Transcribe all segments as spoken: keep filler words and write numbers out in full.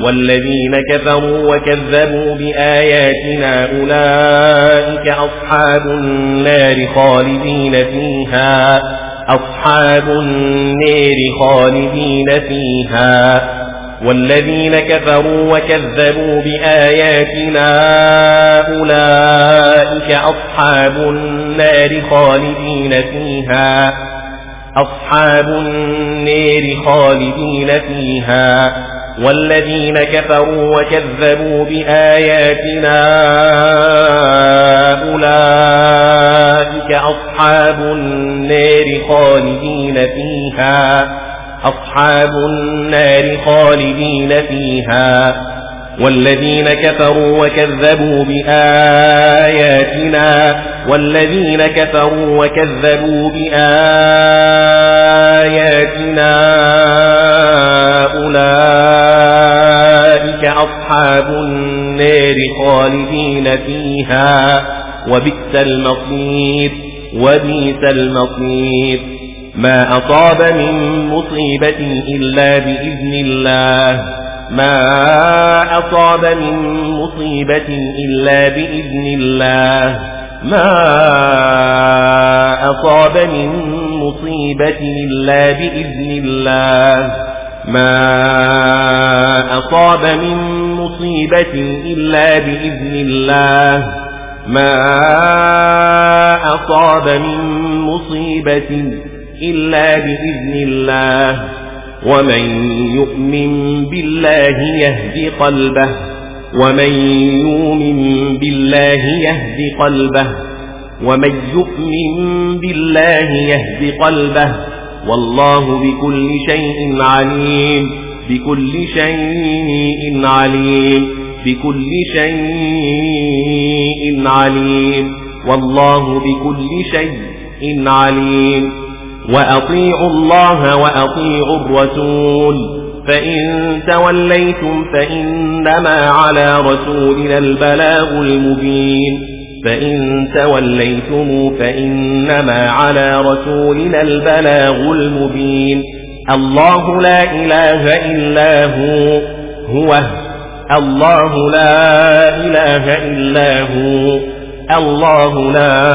والذين كفروا وكذبوا بآياتنا أولئك أصحاب النار خالدين فيها أصحاب النار خالدين فيها والذين كفروا وكذبوا بآياتنا أولئك أصحاب النار خالدين فيها أصحاب النار خالدين فيها والذين كفروا وكذبوا بآياتنا أولئك أصحاب النار خالدين فيها أصحاب النار خالدين فيها والذين كفروا وكذبوا بآياتنا والذين كفروا وكذبوا بآياتنا أولئك أصحاب النار خالدين فيها وبئس المصير وبئس المصير ما أصاب من مصيبة إلا بإذن الله ما أصاب من مصيبة إلا بإذن الله ما أصاب من مصيبة إلا بإذن الله ما أصاب من مصيبة إلا بإذن الله ما أصاب من مصيبة إلا بإذن الله ومن يؤمن بالله يهد قلبه ومن يؤمن بالله يهد قلبه ومن يؤمن بالله يهد قلبه والله بكل شيء عليم بكل شيء عليم بكل شيء عليم والله بكل شيء عليم وأطيعوا الله وأطيعوا الرسول فإن توليتم فإنما على رسولنا البلاغ المبين فإن توليتم فإنما على رسولنا البلاغ المبين الله لا إله إلا هو هو الله لا إله إلا هو الله لا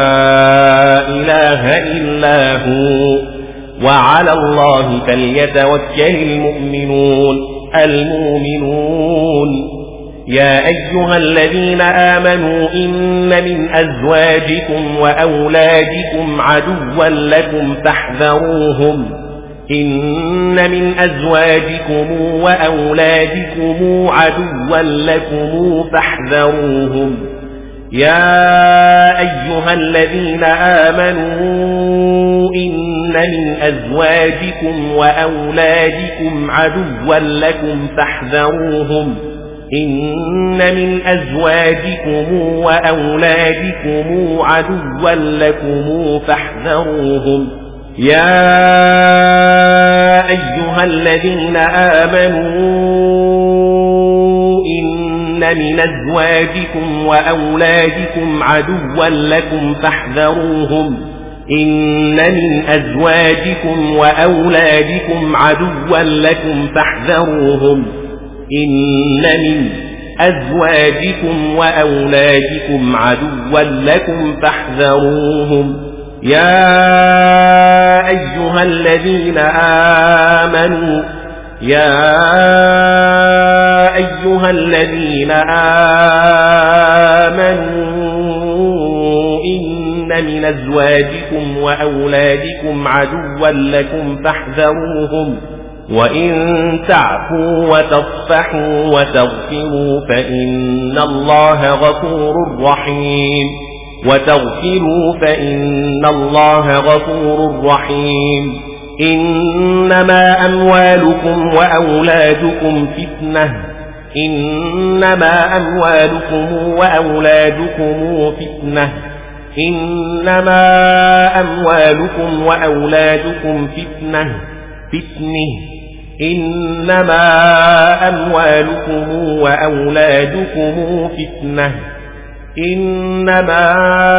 إله إلا هو وعلى الله فليتوكل المؤمنون المؤمنون يا أيها الذين آمنوا إن من أزواجكم وأولادكم عدوا لكم فاحذروهم إن من أزواجكم وأولادكم عدوا لكم فاحذروهم يا أيها الذين آمنوا إن من أزواجكم وأولادكم عدوا لكم فاحذروهم إن من أزواجكم وأولادكم عدوا لكم فاحذروهم يا أيها الذين آمنوا إن من أزواجكم وأولادكم عدوا لكم فاحذروهم إن من أزواجكم وأولادكم عدوا لكم فاحذروهم إن من أزواجكم وأولادكم عدوا لكم فاحذروهم يا أيها الذين آمنوا يا أيها الذين آمنوا إن من أزواجكم وأولادكم عدوا لكم فاحذروهم وإن تعفوا وتصفحوا وتغفروا فإن الله غفور رحيم وتغفروا فإن الله غفور رحيم إنما أموالكم وأولادكم فتنة إنما أموالكم وأولادكم فتنة إنما أموالكم وأولادكم فتنة فتنة إنما أموالكم وأولادكم فتنة إنما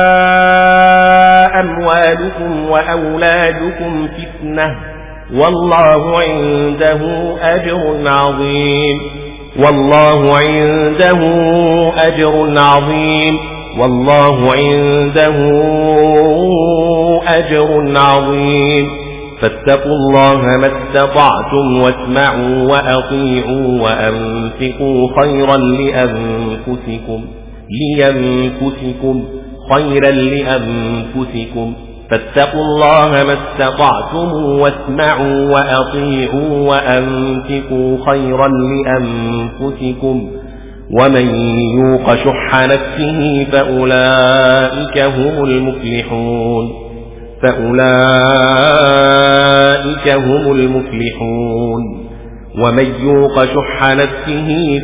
أموالكم وأولادكم فتنة والله عنده أجر عظيم والله عنده أجر عظيم والله عنده أجر عظيم فاتقوا الله ما استطعتم واسمعوا وأطيعوا وأنفقوا خيرا لأنفسكم لينفسكم خيرا لأنفسكم فاتقوا الله ما استطعتم واسمعوا وأطيعوا وأنفقوا خيرا لأنفسكم ومن يوق شح نفسه فأولئك هم المفلحون فأولئك هم المفلحون ومن يوق شح نفسه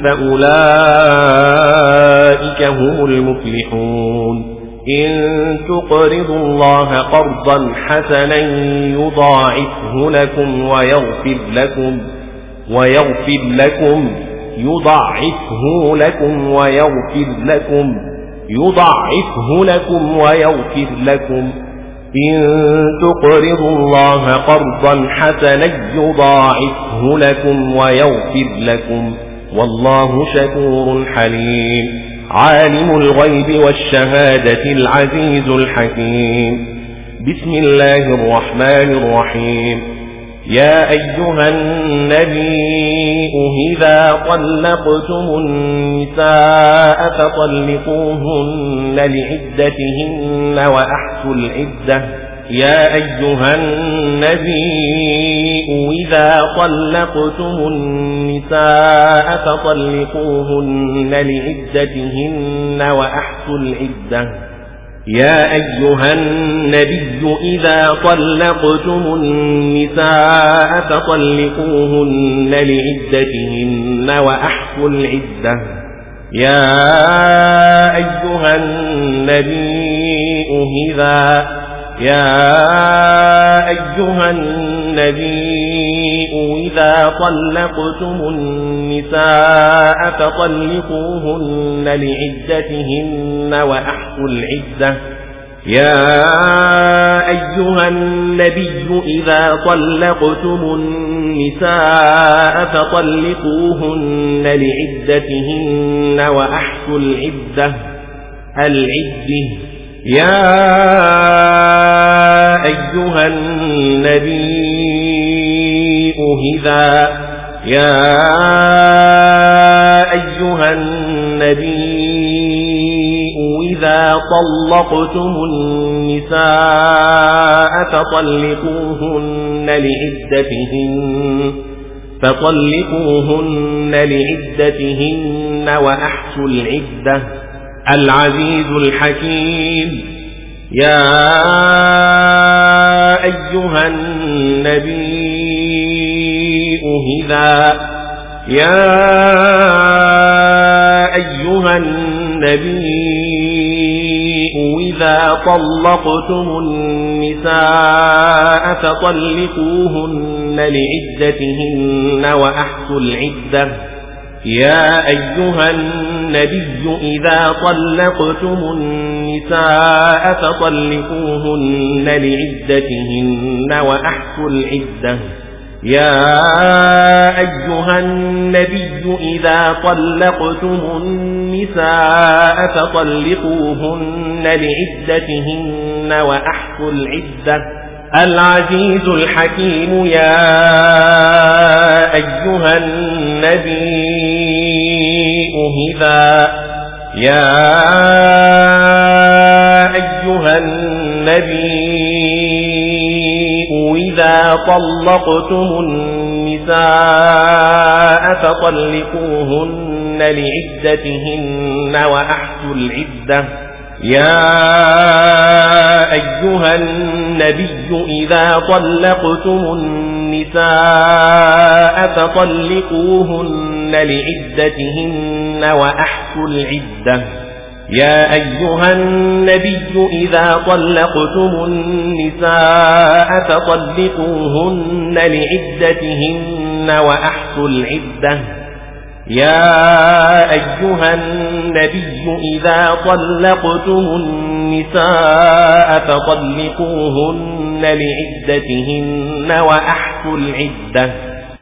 فأولئك هم المفلحون إن تقرضوا الله قرضا حسنا يضاعفه لكم ويغفر لكم ويغفر لكم يضاعفه لكم ويغفر لكم يضاعفه لكم ويغفر لكم إن تقرضوا الله قرضا حسنا يضاعفه لكم ويغفر لكم والله شكور حليم عالم الغيب والشهادة العزيز الحكيم بسم الله الرحمن الرحيم يا أيها النبي إذا طلقتم النساء فطلقوهن لعدتهن وأحصوا العدة يا أيها النبي إذا طلقتم النساء فطلقوهن لعدتهن وأحصوا العدة يا أيها النبي إذا طلقتم النساء فطلقوهن لعدتهن وأحصوا العدة يا أيها النبي إذا يا أيها النبي إذا طلقتم النساء فطلقوهن لعدتهن وأحصوا العدة يا أيها النبي إذا طلقتم النساء فطلقوهن لعدتهن وأحصوا العدة العدة يا أيها النبي إذا يا أيها النبي إذا طلقتم النساء فطلقوهن لعدتهن فطلقوهن لعدتهن وأحصوا العدة العزيز الحكيم يا أيها النبي إذا يا أيها النبي إذا طلقتم النساء فطلقوهن لعدتهن وأحصوا العدة يا أيها النبي إذا طلقتم النساء فطلقوهن لعدتهن وأحصوا العدة يا أيها النبي إذا طلقتم النساء فطلقوهن لعدتهن وأحصوا العدة العزيز الحكيم يا أيها النبي إذا يا أيها النبي إذا طلقتم النساء فطلقوهن لعدتهن وأحصوا العدة يا أيها النبي إذا طلقتم النساء فطلقوهن لعدتهن وأحصوا العدة يا أيها النبي إذا طلقتم النساء فطلقوهن لعدتهن وأحصوا العدة يا أيها النبي إذا طلقتم النساء فطلقوهن لعدتهن وأحصوا العدة